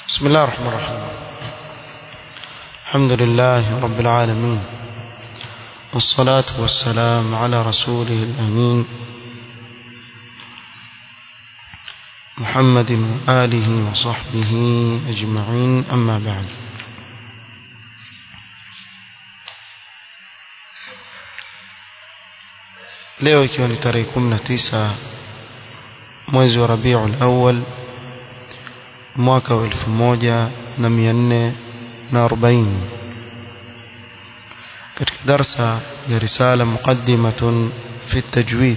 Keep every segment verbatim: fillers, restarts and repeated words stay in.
بسم الله الرحمن الرحيم. الحمد لله رب العالمين، والصلاة والسلام على رسوله الأمين محمد وآله وصحبه أجمعين، أما بعد. leo ikiwa ni tarehe kumi na tisa mwezi wa Rabiul Awwal mwaka wa elfu moja na mia nne na arobaini, katika darsa ya risala muqaddimatun fi at-tajwid,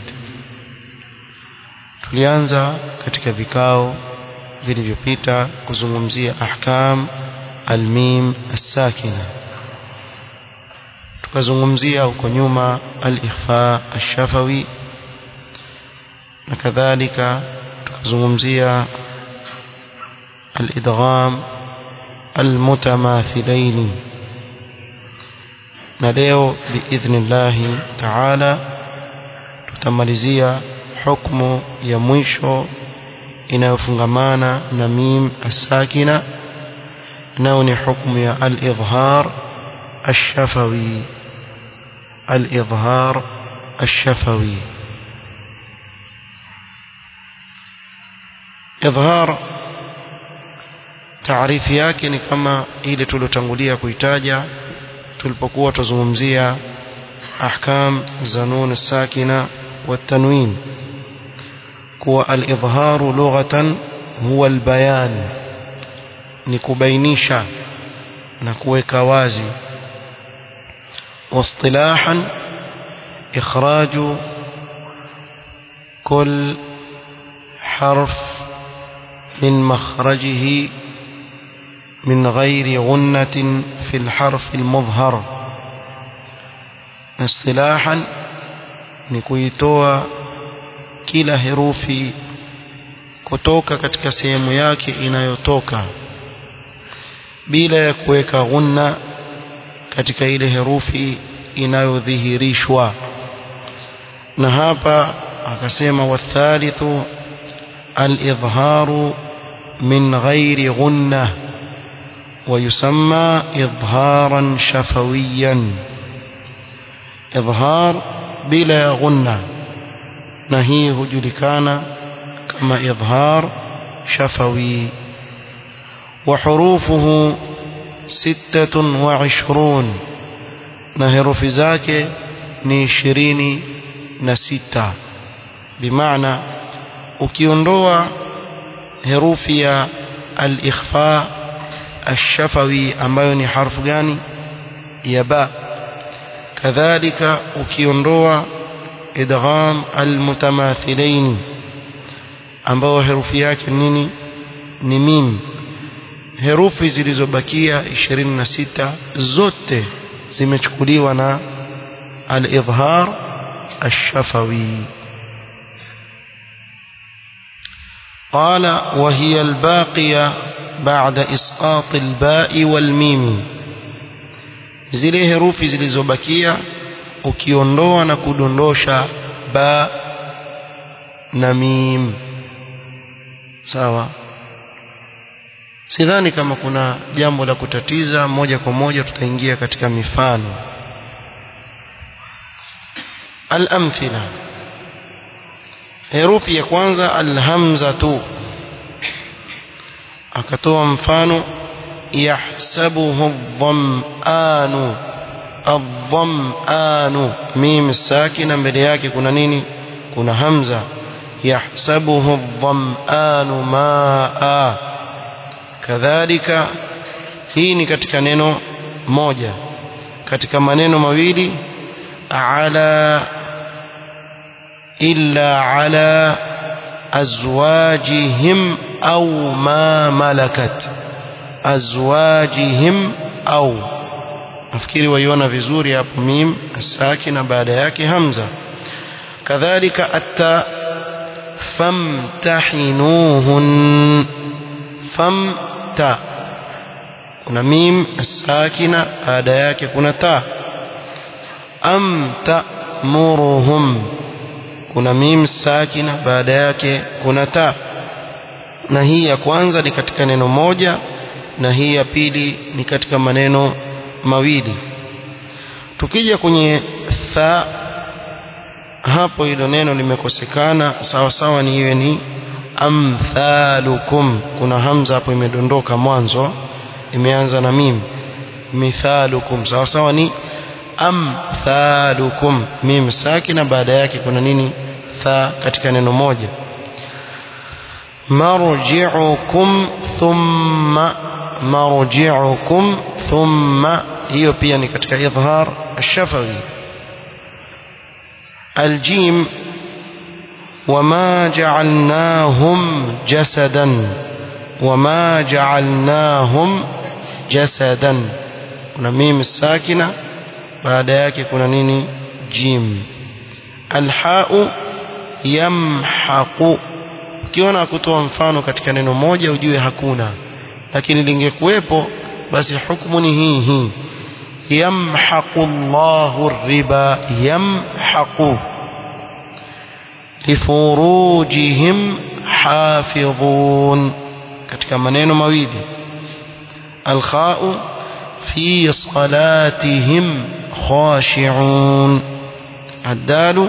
tulianza katika vikao vilivyopita kuzungumzia ahkam al-mim as-sakina, tukazungumzia huko nyuma al-ikhfa ash-shafawi, na kadhalika tukazungumzia al-idgham al-mutamathilain, na leo biidhnillah ta'ala tutamalizia hukumu ya mwisho inayofungamana na mim as-sakina, nao ni hukumu ya al-idhhar ash-shafawi. al-idhhar ash-shafawi, idhhar taarifu yake ni kama ile tulotangulia kuitaja tulipokuwa tuzungumzia ahkam za nun as-sakina wa tanwin, kuwa al-idhharu lughatan huwa al-bayan, ni kubainisha na kuweka wazi. واصطلاحا إخراج كل حرف من مخرجه من غير غنة في الحرف المظهر. اصطلاحا نكويتوا kila herufi kutoka katika sehemu yake inayotoka bila ya kuweka ghunna katika ile herufi inayodhihirishwa. Na hapa akasema wathalithu al-idhharu min ghairi ghunnah wa yusamma idhharan shafawiyan, idhhar bila ghunna, na hii hujulikana kama idhhar shafawi. wa hurufuhu sittatun wa ishrun, na herufi zake ni ishirini na sita. bimaana ukiondoa herufi ya al-ikhfa ash-shafawi ambayo ni harfu gani? ya ba. kadhalika ukiondoa idgham al-mutamathilain ambayo herufi yake nini? ni mim. herufi zilizobakia ishirini na sita zote zimechukuliwa na al-idhhar ash-shafawi. qala wa hiya al-baqiya ba'da isqat al-ba'i wal-mim, zile herufi zilizobakia ukiondoa na kudondosha ba na mim. sawa. sidhani kama kuna jambo la kutatiza, moja kwa moja tutaingia katika mifano. al-amthila, herufi ya kwanza al-hamzatu, akatoa mfano yahsabuhu adh-dham'anu. adh-dham'anu, mim sakina, mbele yake kuna nini? kuna hamza. yahsabuhu adh-dham'anu ma'a. kadhalika hii ni katika neno moja. katika maneno mawili ala illa ala azwajihim au ma malakat. azwajihim au, nafikiri waiona vizuri hapo, mim sakina baada yake hamza. kadhalika atta famtahinuhun. fam ta, kuna mim sakina baada yake kuna ta. am ta'muruhum, kuna mim sakina baada yake kuna ta. na hii ya kwanza ni katika neno moja na hii ya pili ni katika maneno mawili. Tukija kwenye tha, hapo hilo neno limekosekana, sawa sawa ni iwe ni amthalukum. Kuna hamza hapo imedondoka mwanzo, imeanza na mim. Mithalukum sawa sawa ni amthalukum, mim sakina, baada yake kuna nini? Tha, katika neno moja. Marji'ukum thumma, marji'ukum thumma, hiyo pia ni katika idhhar ash-shafawi. Aljim, wama ja'alnahum jasadan, wama ja'alnahum jasadan, kuna mim sakina, baada yake kuna nini? Jim. Alhau yamhaqu, ukiona kutoa mfano katika neno moja ujue hakuna, lakini lingekuwepo basi hukumu ni hii hii. Yamhaqu Allahu riba, yamhaqu. Lifurujihim hafidhun, katika maneno mawili. Alkhau fi salatihim khashi'un. الدال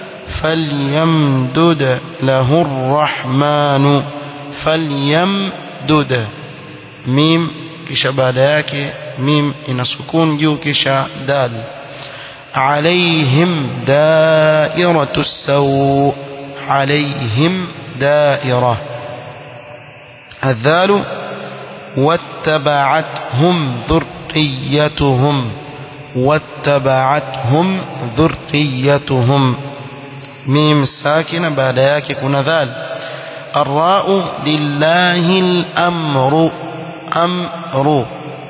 فليمدد له الرحمن، فليمدد، ميم kisha baada yake mim ina sukun juu kisha dal. Alayhim dairatu saw, alayhim daira. الذال واتبعتهم ذريتهم، واتبعتهم ذريتهم، ميم ساكنة بعد yake kuna dhal. الراء لله الأمر، أمر.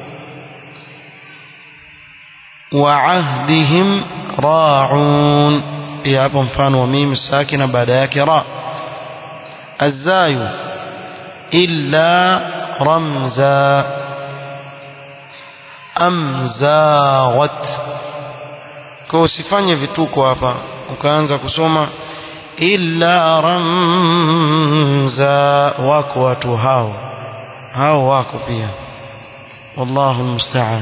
وعهدهم راعون، pia hapo mfano wa mim sakina baada yake ra. الزاي إلا رمزا، amzawat. Kwa usifanye vituko hapa ukaanza kusoma illa ramza, wako watu hao hao wako pia, wallahu almusta'an.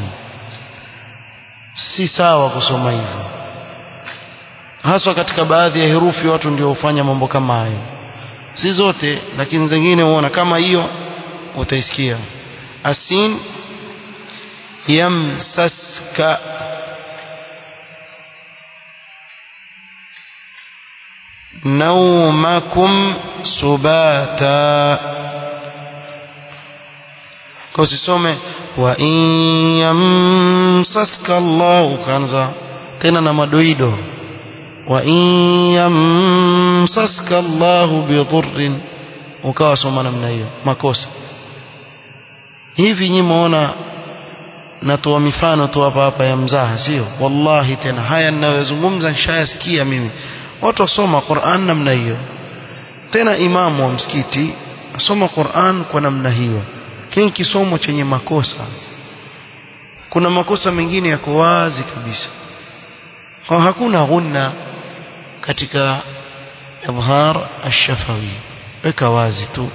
Si sawa kusoma hivyo, haswa katika baadhi ya herufi watu ndio hufanya mambo kama hayo, si zote lakini zingine uona kama hiyo utaisikia. Asin yamsaska, naumakum subata. Kwa usisome wa in yamsaska Allah ukaanza tena na madoido, wa in yamsaska Allah bidhurrin, ukawa soma namna hiyo, makosa. Hivi nyinyi muona natoa mifano tu hapa hapa ya mzaha, sio? Wallahi tena haya ninayozungumza nishayasikia mimi, watu wasoma Qur'an namna hiyo. Tena imamu wa msikiti asoma Qur'an kwa namna hiyo, kile kisomo chenye makosa. Kuna makosa mengine yako wazi kabisa, kwa hakuna ghunna katika idhhar ash-shafawi, weka wazi tu.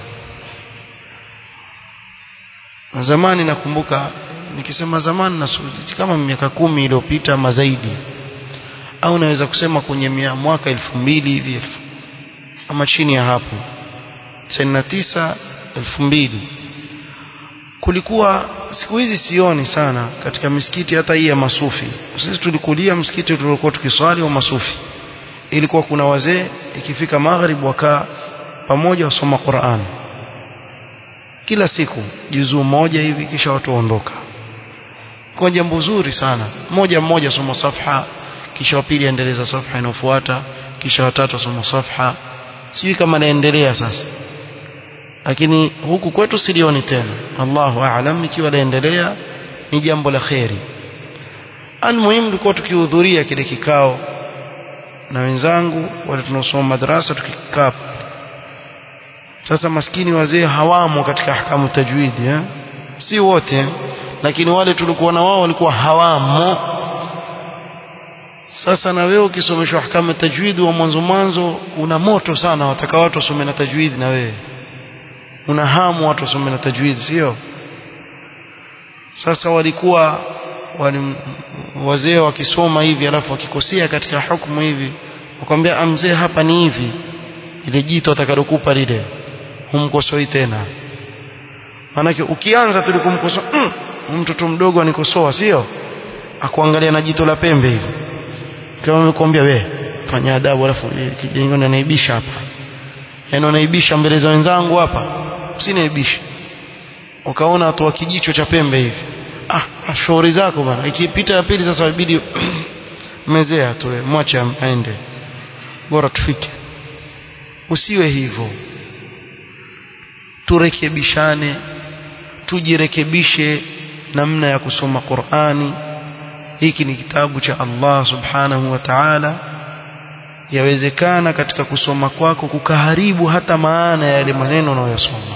Zamani nakumbuka, nikisema zamani na kama miaka kumi iliyopita ama zaidi, au naweza kusema kwenye mwaka elfu mbili hivi ama chini ya hapo, tisini na tisa elfu mbili, kulikuwa siku hizi sioni sana katika misikiti hata hii ya masufi. Sisi tulikulia msikiti tulikuwa tukiswali wa masufi, ilikuwa kuna wazee ikifika maghrib wakaa pamoja wasoma Qur'an kila siku juzuu moja hivi, kisha watu waondoka. Kwa jambo zuri sana, moja mmoja soma safha, kisha wa pili endeleza safha inayofuata, kisha watatu soma safha. Sijui kama naendelea sasa, lakini huku kwetu silioni tena. Allahu a'lam, ikiwa naendelea ni jambo la khairi. Almuhimu tulikuwa tukihudhuria kile kikao na wenzangu wale tunaosoma madrasa tukikaa. Sasa maskini wazee hawamo katika ahkamu tajwidi, eh? Si wote, lakini wale tulikuwa na wao walikuwa hawamo. Sasa na wewe ukisomeshwa ahkamu tajwidi wa mwanzo mwanzo una moto sana, wataka watu wasome na tajwidi, na wewe una hamu watu wasome na tajwidi, sio? sasa walikuwa wali wazee wakisoma hivi alafu wakikosea katika hukumu hivi wakwambia mzee hapa ni hivi, ile jito atakalokupa lile humkosoi tena. Maana ukianza tu kumkosoa mm, mtoto mdogo anikosoa sio, akuangalia na jito la pembe hivi kama nimekwambia wewe fanya adabu, alafu kijana anaibisha hapa, yaani anaibisha mbele za wenzangu hapa, usiniibishe. Ukaona watu wa kijicho cha pembe hivi, ah shauri zako bana, ikipita ya pili sasa ibidi mezea tu, mwache aende, bora tufike. Usiwe hivyo, turekebishane, tujirekebishe namna ya kusoma Qur'ani. Hiki ni kitabu cha Allah subhanahu wa ta'ala. Yawezekana katika kusoma kwako kukaharibu hata maana ya yale maneno unayosoma.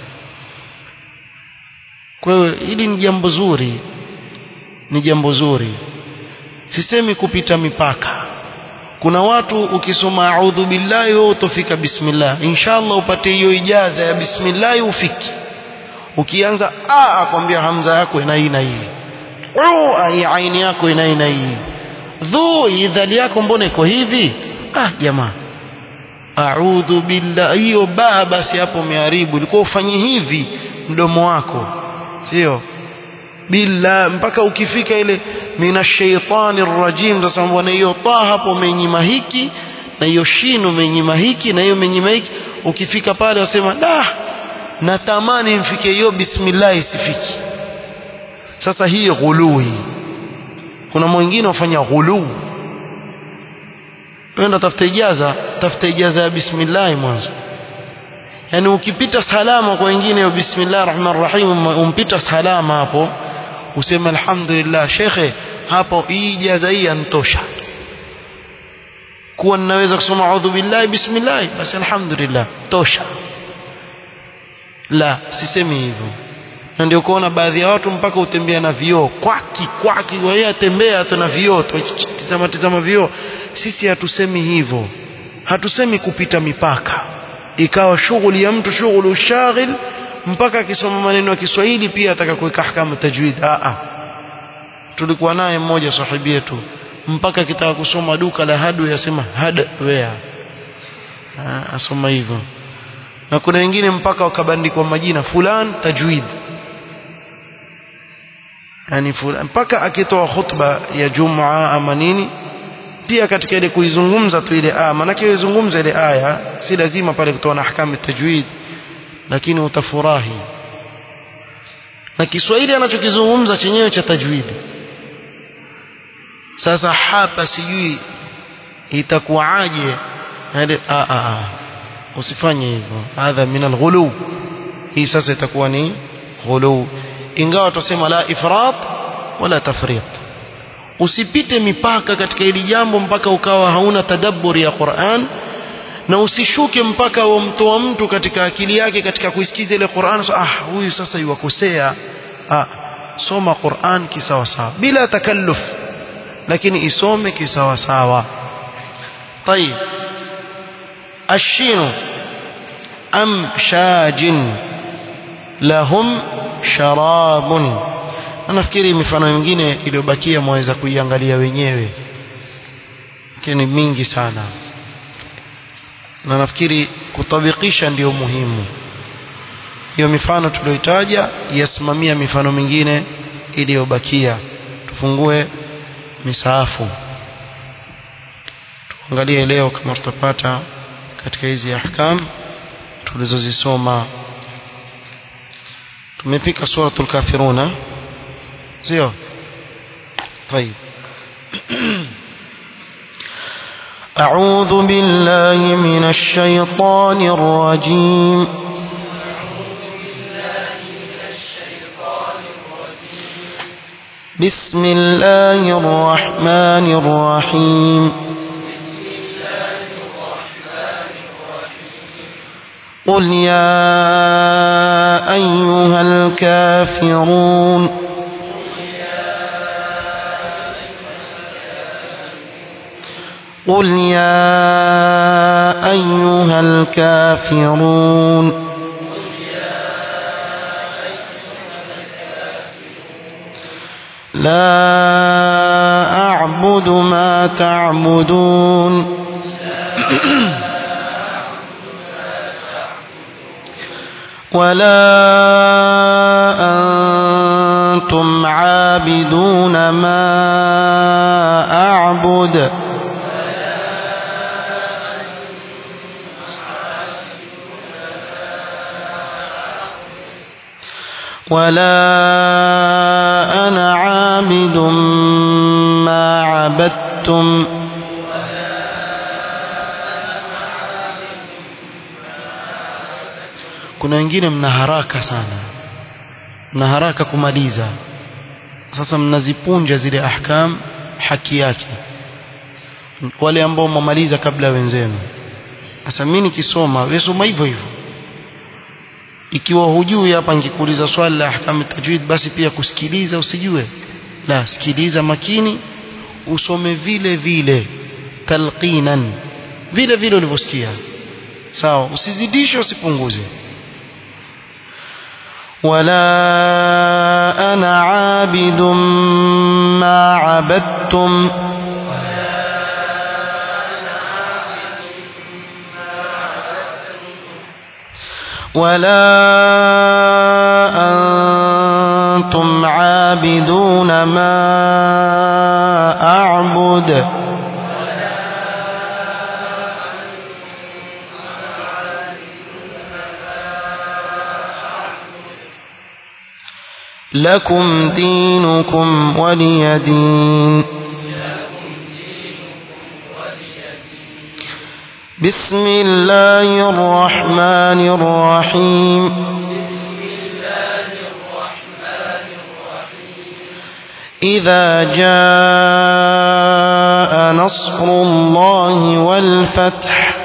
Kwa hiyo hili ni jambo zuri, ni jambo zuri. Sisemi kupita mipaka. Kuna watu ukisoma a'udhu billahi wewe utafika bismillah, inshallah upate hiyo ijaza ya bismillah ufiki. Ukianza a akwambia hamza yako ina hii na hii, u ai aini yako ina hii na hii, dhu idhali yako mbona iko hivi. Ah jamaa, a'udhu billahi hiyo ba basi hapo umeharibu. Ulikuwa ufanye hivi mdomo wako, sio billah mpaka ukifika ile minashaitanir rajim. Sasa mbona hiyo ta hapo umenyima hiki na hiyo shin umenyima hiki na hiyo umenyima hiki. Ukifika pale wasema da natamani mfike hiyo bismillah isifiki. Sasa hii ghului. Kuna mwingine wafanya ghulu, wenda tafuta ijaza, tafuta ijaza ya bismillah mwanzo. Yani ukipita salama kwa wengine ya bismillahir rahmanir rahim, umpita salama hapo useme alhamdulillah shekhe, hapo hii ijaza hii antosha kuwa ninaweza kusoma a'udhu billahi bismillah, basi alhamdulillah tosha. La, sisemi hivyo. Na ndio kuona baadhi ya watu mpaka utembea na vioo kwaki kwaki, wewe atembea tu na vioo, tazama tazama vioo. Sisi hatusemi hivyo, hatusemi kupita mipaka ikawa shughuli ya mtu shughuli ushaghil mpaka akisoma maneno ya Kiswahili pia ataka kuweka ahkamu tajwid. A a tulikuwa naye mmoja sahibi yetu mpaka akitaka kusoma duka la hadu yasema hardware, asoma hivyo. Na kuna wengine mpaka wakabandikwa majina fulan tajwid, yani fulan, mpaka akitoa khutba ya Jumaa ama nini pia katika ile kuizungumza tu ile aya, maana yake izungumza ile aya, si lazima pale kutoa ahkamu tajwid, lakini utafurahi na Kiswahili anachokizungumza chenyewe cha tajwid. Sasa hapa sijui itakuwaje hadi a a usifanye hivyo, hadha min alghulu. Hii sasa itakuwa ni ghulu, ingawa tusema la ifrat wala tafriq. Usipite mipaka katika hili jambo mpaka ukawa hauna tadabburi ya Qur'an, na usishuke mpaka umtoa mtu katika akili yake katika kuisikiza ile Qur'an. So, ah huyu sasa yuwakosea. Ah, soma Qur'an kisawa sawa bila takalluf, lakini isome kisawa sawa. طيب الشين أم شاج لهم شراب. Nafikiri mifano mingine iliyobakia mwaweza kuiangalia wenyewe, lakini mingi sana, na nafikiri kutabikisha ndio muhimu. Hiyo mifano tuliyoitaja yasimamia mifano mingine iliyobakia. Tufungue misahafu tuangalie leo kama tutapata katika hizi ahkam tulizozisoma. Tumefika suratul kafiruna, sio? طيب أعوذ بالله من الشيطان الرجيم. بسم الله الرحمن الرحيم. قل يا أيها الكافرون قل يا أيها الكافرون لا أعبد ما تعبدون ولا أنتم عابدون ما أعبد ولا أنا عابد ما عبدتم kuna wengine mna haraka sana mna haraka kumaliza sasa mnazipunja zile ahkam haki yake wale ambao mmaliza kabla wenzenu sasa mimi nikisoma wewe soma hivyo hivyo ikiwa hujui hapa ngikuuliza swali la ahkam tajwid basi pia kusikiliza usijue la sikiliza makini usome vile vile talqinan vile vile ulivyosikia sawa usizidishe usipunguze ولا أنا عابد ما عبدتم ولا أنتم عابدون ما أعبد لكم دينكم ولي دين بسم الله الرحمن الرحيم إذا جاء نصر الله والفتح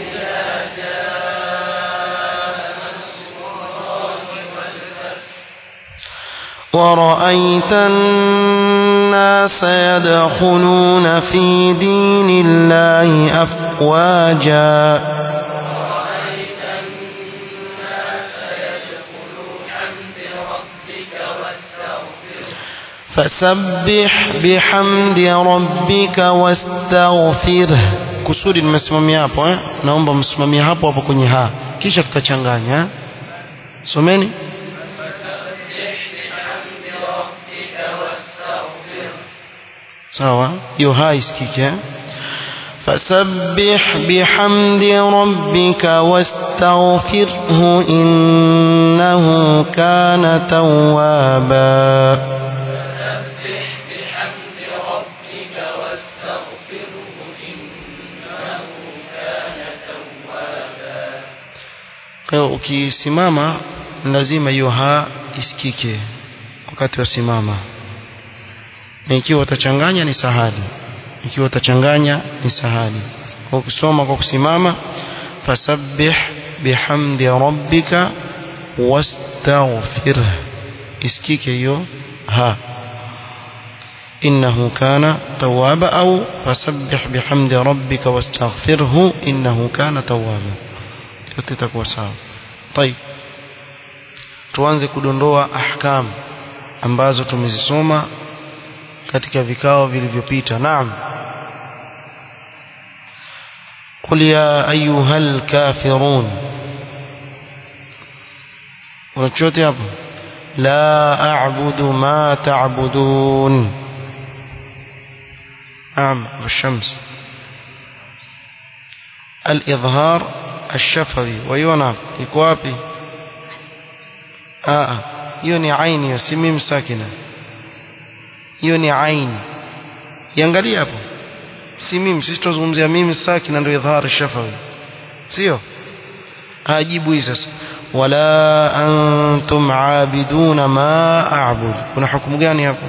ورأيت الناس يدخلون في دين الله أفواجا فسبح بحمد ربك واستغفره kusudi nimesimamia hapo eh naomba msimamie hapo hapo kwenye ha kisha tutachanganya someni sawa hiyo haisikike fasabbih bihamdi rabbika wastaghfirhu innahu kana tawwaba fasabbih bihamdi rabbika wastaghfirhu innahu kana tawwaba kwa ukisimama lazima hiyo ha isikike wakati wasimama na ikiwa utachanganya ni sahali ikiwa utachanganya ni sahali kwa kusoma kwa kusimama fasabbih bihamdi rabbika wastaghfirh isikike hiyo ha innahu kana tawwaba au fasabbih bihamdi rabbika wastaghfirhu innahu kana tawwaba yote itakuwa sawa طيب tuanze kudondoa ahkam ambazo tumezisoma katika vikao vilivyopita naam qul ya ayyuhal kafirun unachote hapo la a'budu ma ta'budun naam والشمس الإظهار الشفوي ويونا iko wapi ah hiyo ni aini si mim sakina hiyo ni ain iangalia hapo si mimi sisi tuzungumzia mimi sakina ndio idhhar shafawi sio ajibu hii sasa wala antum aabiduna ma a'bud kuna hukumu gani hapo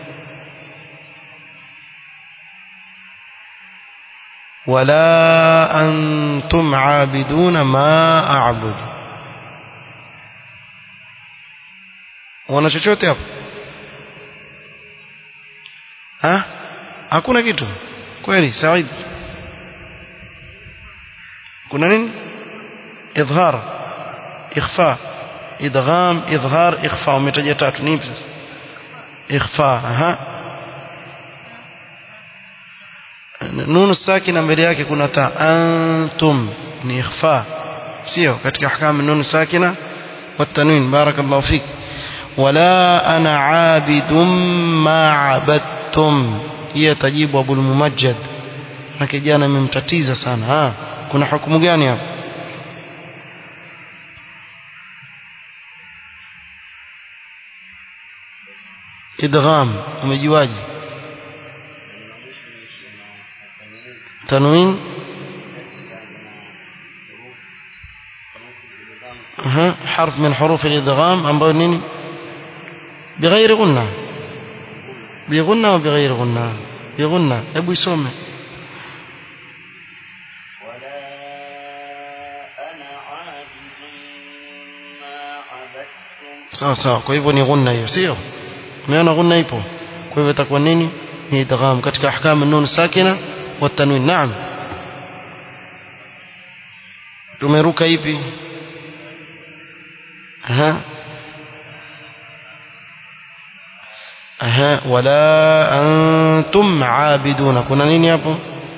wala antum aabiduna ma a'bud wana chochote hapo ha hakuna kitu kweli Said kuna nini idhhar ikhfa idgham idhhar ikhfa umetaja tatu ni sasa ikhfa aha nunu sakina mbele yake kuna ta antum ni ikhfa sio katika ahkam nunu sakina والتنوين بارك الله فيك ولا أنا عابد ما عبدتم هي تجيب أبو الممجد نكجانا ممتتيزة sana ها kuna hukumu gani hapa idgham umejiwaje tanwin ها حرف من حروف الادغام ambayo nini بغير غنة بغنة وبغير غنة بغنة ابو يسومه ولا انا عابد ما عبدتم sawa sawa kwa hivyo ni ghunna hiyo sio umeona ghunna ipo kwa hivyo itakuwa nini ni idgham katika ahkam an-nun sakina wa tanwin naam tumeruka ipi aha aha wala antum aabiduna kuna nini hapo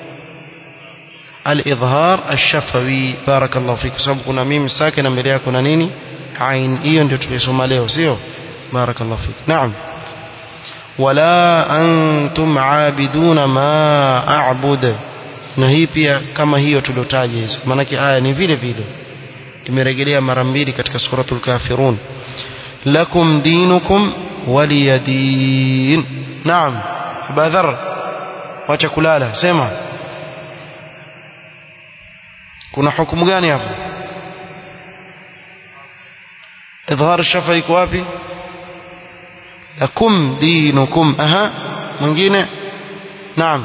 al-idhhar ash-shafawi barakallahu fik sababu kuna mim sakina mbele yake kuna nini ain hiyo ndio tulisoma leo sio barakallahu fik naam wala antum aabiduna ma a'bud na hii pia kama hiyo tulotaja hizo maana aya ni vile vile imerejelea mara mbili katika suratul kafirun lakum dinukum waliyadin naam badhar wacha kulala sema kuna hukumu gani hapo idhhar shafa iko wapi lakum dinukum aha mwingine naam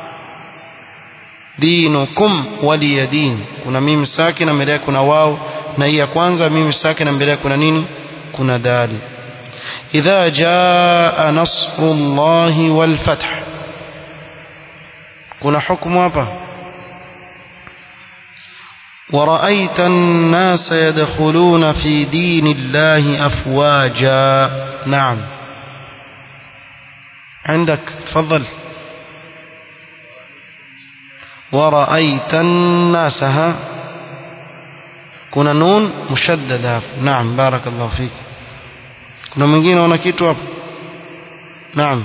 dinukum waliyadin kuna mim sakina mbele yake kuna wao na hii ya kwanza mim sakina mbele yake kuna nini kuna dali idha jaa nasrullahi wal fath kuna hukumu hapa ورأيت الناس يدخلون في دين الله أفواجا نعم عندك تفضل ورأيت الناس ها كنا نون مشددة نعم بارك الله فيك كنا mwingine una kitu hapo naam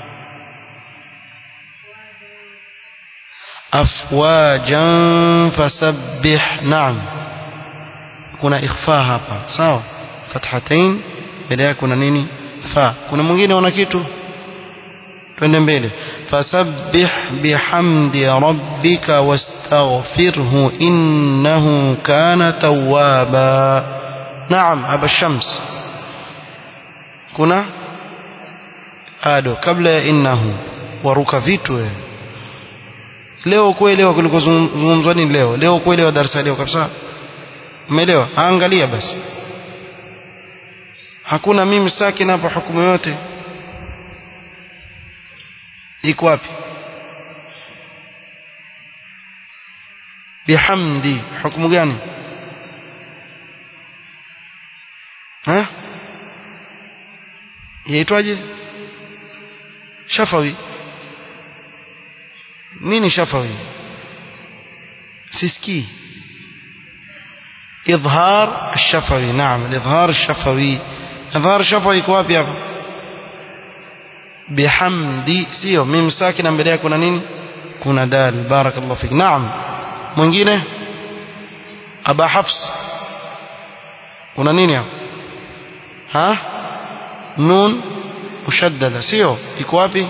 afwajan fasabbih naam kuna ikhfa hapa sawa fathatain bila yake kuna nini fa kuna mwingine una kitu twende mbele fasabbih bihamdi rabbika wastaghfirhu innahu kana tawwaba naam aba shams kuna ado kabla ya innahu waruka vitu wewe leo kuelewa kuliko zungumzwa nini leo leo kuelewa darasa leo kabisa umeelewa angalia basi hakuna mimi sakina hapa hukumu yote iko wapi bihamdi hukumu gani ha yaitwaje shafawi nini shafawi siski إظهار الشفوي نعم الإظهار الشفوي إظهار الشفوي iko wapi hapa bihamdi sio mim sakina mbele yake kuna nini kuna dal barakallahu fik naam mwingine aba hafs kuna nini hapo ha nun mushaddada sio iko wapi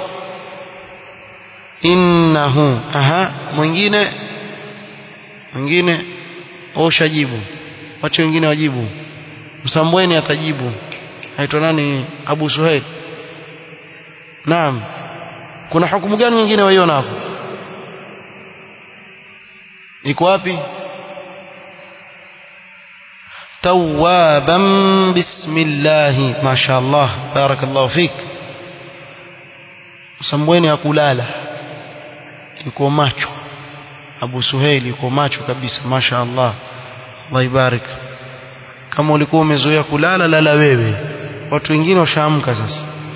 innahu aha mwingine mwingine oshajibu watu wengine wajibu msambweni atajibu aitwa nani Abu Suhail naam kuna hukumu gani nyingine waiona hapo iko wapi tawwaban bismillah mashaallah barakallahu fik msambweni akulala yuko macho Abu Suhail yuko macho kabisa mashaallah Allah ibarik kama ulikuwa umezoea kulala lala wewe watu wengine washaamka sasa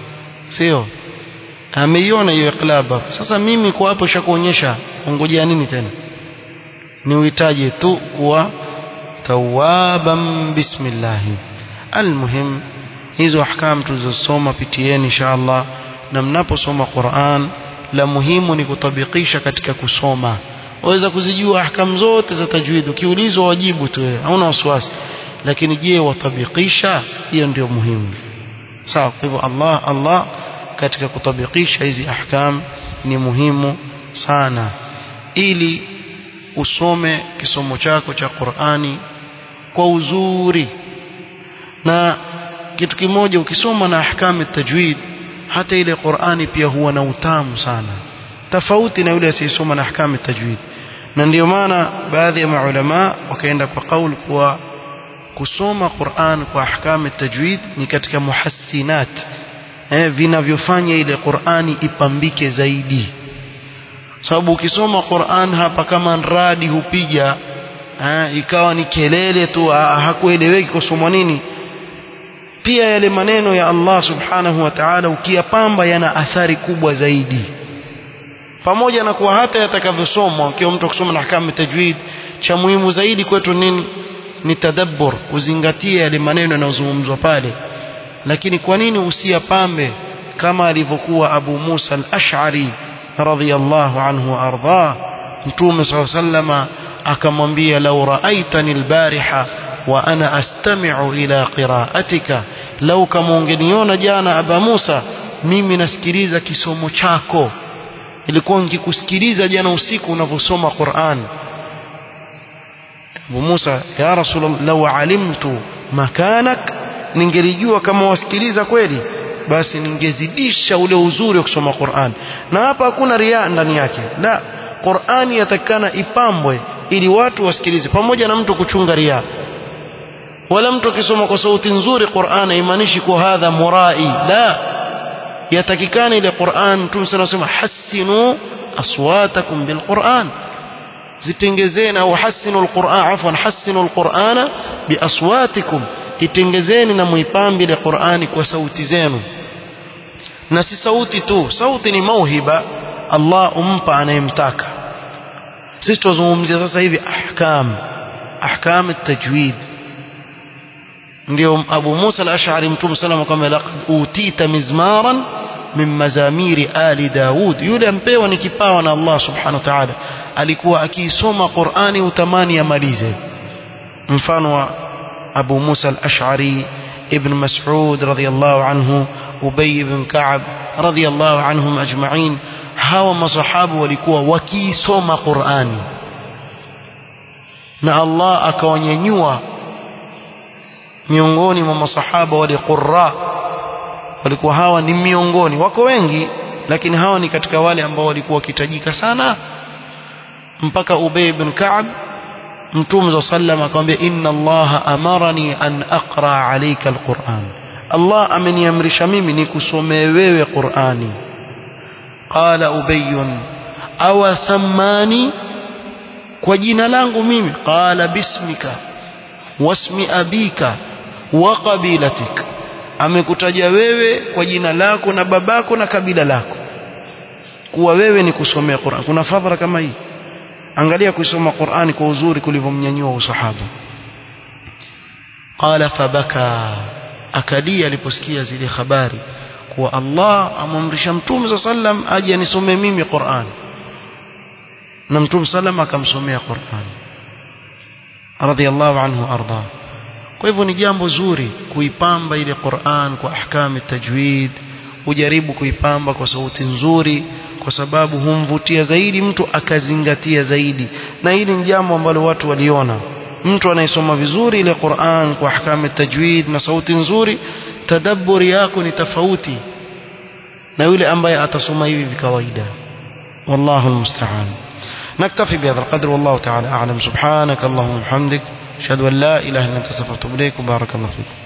sio ameiona hiyo iqlaba sasa mimi kwa hapo shakuonyesha ungojea nini tena ni uhitaji tu kuwa tawaban bismillah almuhim hizo ahkam tulizosoma pitieni inshallah na mnaposoma Qur'an la muhimu ni kutabikisha katika kusoma waweza kuzijua ahkam zote za tajwid ukiulizwa wajibu tu wewe hauna wasiwasi lakini je watabikisha hiyo ndio muhimu sawa kwa hivyo Allah Allah katika kutabikisha hizi ahkam ni muhimu sana ili usome kisomo chako cha Qur'ani kwa uzuri na kitu kimoja ukisoma na ahkam at-tajwid hata ile Qur'ani pia huwa na utamu sana tofauti na yule asiyesoma na ahkam at-tajwid na ndio maana baadhi ya maulama wakaenda kwa kauli kwa kusoma Qur'an kwa ahkam at-tajwid ni katika muhassinat eh vinavyofanya ile Qur'ani ipambike zaidi sababu ukisoma Qur'an hapa kama radi hupiga eh ikawa ni kelele tu hakueleweki kusoma nini pia yale maneno ya Allah subhanahu wa ta'ala ukiyapamba yana athari kubwa zaidi pamoja na kuwa hata yatakavyosomwa kwa mtu kusoma na ahkam tajwid cha muhimu zaidi kwetu nini ni tadabbur kuzingatia yale maneno yanayozungumzwa pale lakini kwa nini usiyapambe kama alivyokuwa Abu Musa al-Ash'ari radhiyallahu anhu arda Mtume sallallahu alayhi wasallam akamwambia law ra'aitani al-bariha wa ana astami'u ila qira'atika law kama ungeniona jana Abu Musa mimi nasikiliza kisomo chako ilikuwa nikikusikiliza jana usiku unavyosoma Qur'an Abu Musa ya Rasulullah law alimtu makanak ningelijua kama wasikiliza kweli basi ningezidisha ule uzuri wa kusoma Qur'an na hapa hakuna riya ndani yake la Qur'an yatakana ipambwe ili watu wasikilize pamoja na mtu kuchunga riya wala mtu akisoma kwa sauti nzuri Qur'an haimaanishi kwa hadha murai la yatakikana ile Qur'an Mtume sana sema hasinu aswatakum bilquran zitengezeni au hasinu alquran afwan hasinu alqur'ana biaswatikum itengezeni na muipambe ile Qur'ani kwa sauti zenu na si sauti tu sauti ni mauhiba Allah umpa anayemtaka sisi tuzungumzia sasa hivi ahkam ahkam at-tajwid ndio Abu Musa al-Ash'ari Mtume sallallahu alayhi wasallam kama utita mizmaran min mazamiri ali Daud yule ampewa ni kipawa na Allah subhanahu wa ta'ala alikuwa akisoma Qur'ani utamani amalize mfano wa Abu Musa al-Ash'ari ibn Mas'ud radiyallahu anhu Ubay ibn Ka'b radiyallahu anhum ajma'in hawa masahabu walikuwa wakisoma Qur'ani na Allah akawanyanyua miongoni mwa masahaba wale qurra walikuwa hawa ni miongoni wako wengi lakini hawa ni katika wale ambao walikuwa kitajika sana mpaka Ubay ibn Ka'b Mtume sallam akamwambia inna Allah amarani an aqra alayka alquran Allah ameniamrisha mimi nikusomee wewe Qur'ani qala Ubay aw sammani kwa jina langu mimi qala bismika wasmi abika wa qabilatik amekutaja wewe kwa jina lako na babako na kabila lako kuwa wewe ni kusomea Qur'an kuna fadhila kama hii angalia kusoma Qur'ani kwa uzuri kulivyomnyanyua usahaba qala fabaka akalia aliposikia zile habari kuwa Allah amamrisha Mtume sallam aje anisomee mimi Qur'an na Mtume sallam akamsomea Qur'an radiyallahu anhu arda kwa hivyo ni jambo zuri kuipamba ile Qur'an kwa ahkam at-tajwid ujaribu kuipamba kwa sauti nzuri kwa sababu humvutia zaidi mtu akazingatia zaidi na hili ni jambo ambalo watu waliona mtu anayesoma vizuri ile Qur'an kwa ahkam at-tajwid na sauti nzuri tadabburi yako ni tofauti na yule ambaye atasoma hivi kawaida wallahu almusta'an نكتفي بهذا القدر والله تعالى أعلم سبحانك اللهم وبحمدك أشهد أن لا إله إلا أنت استغفرك وأتوب إليك وبارك الله فيك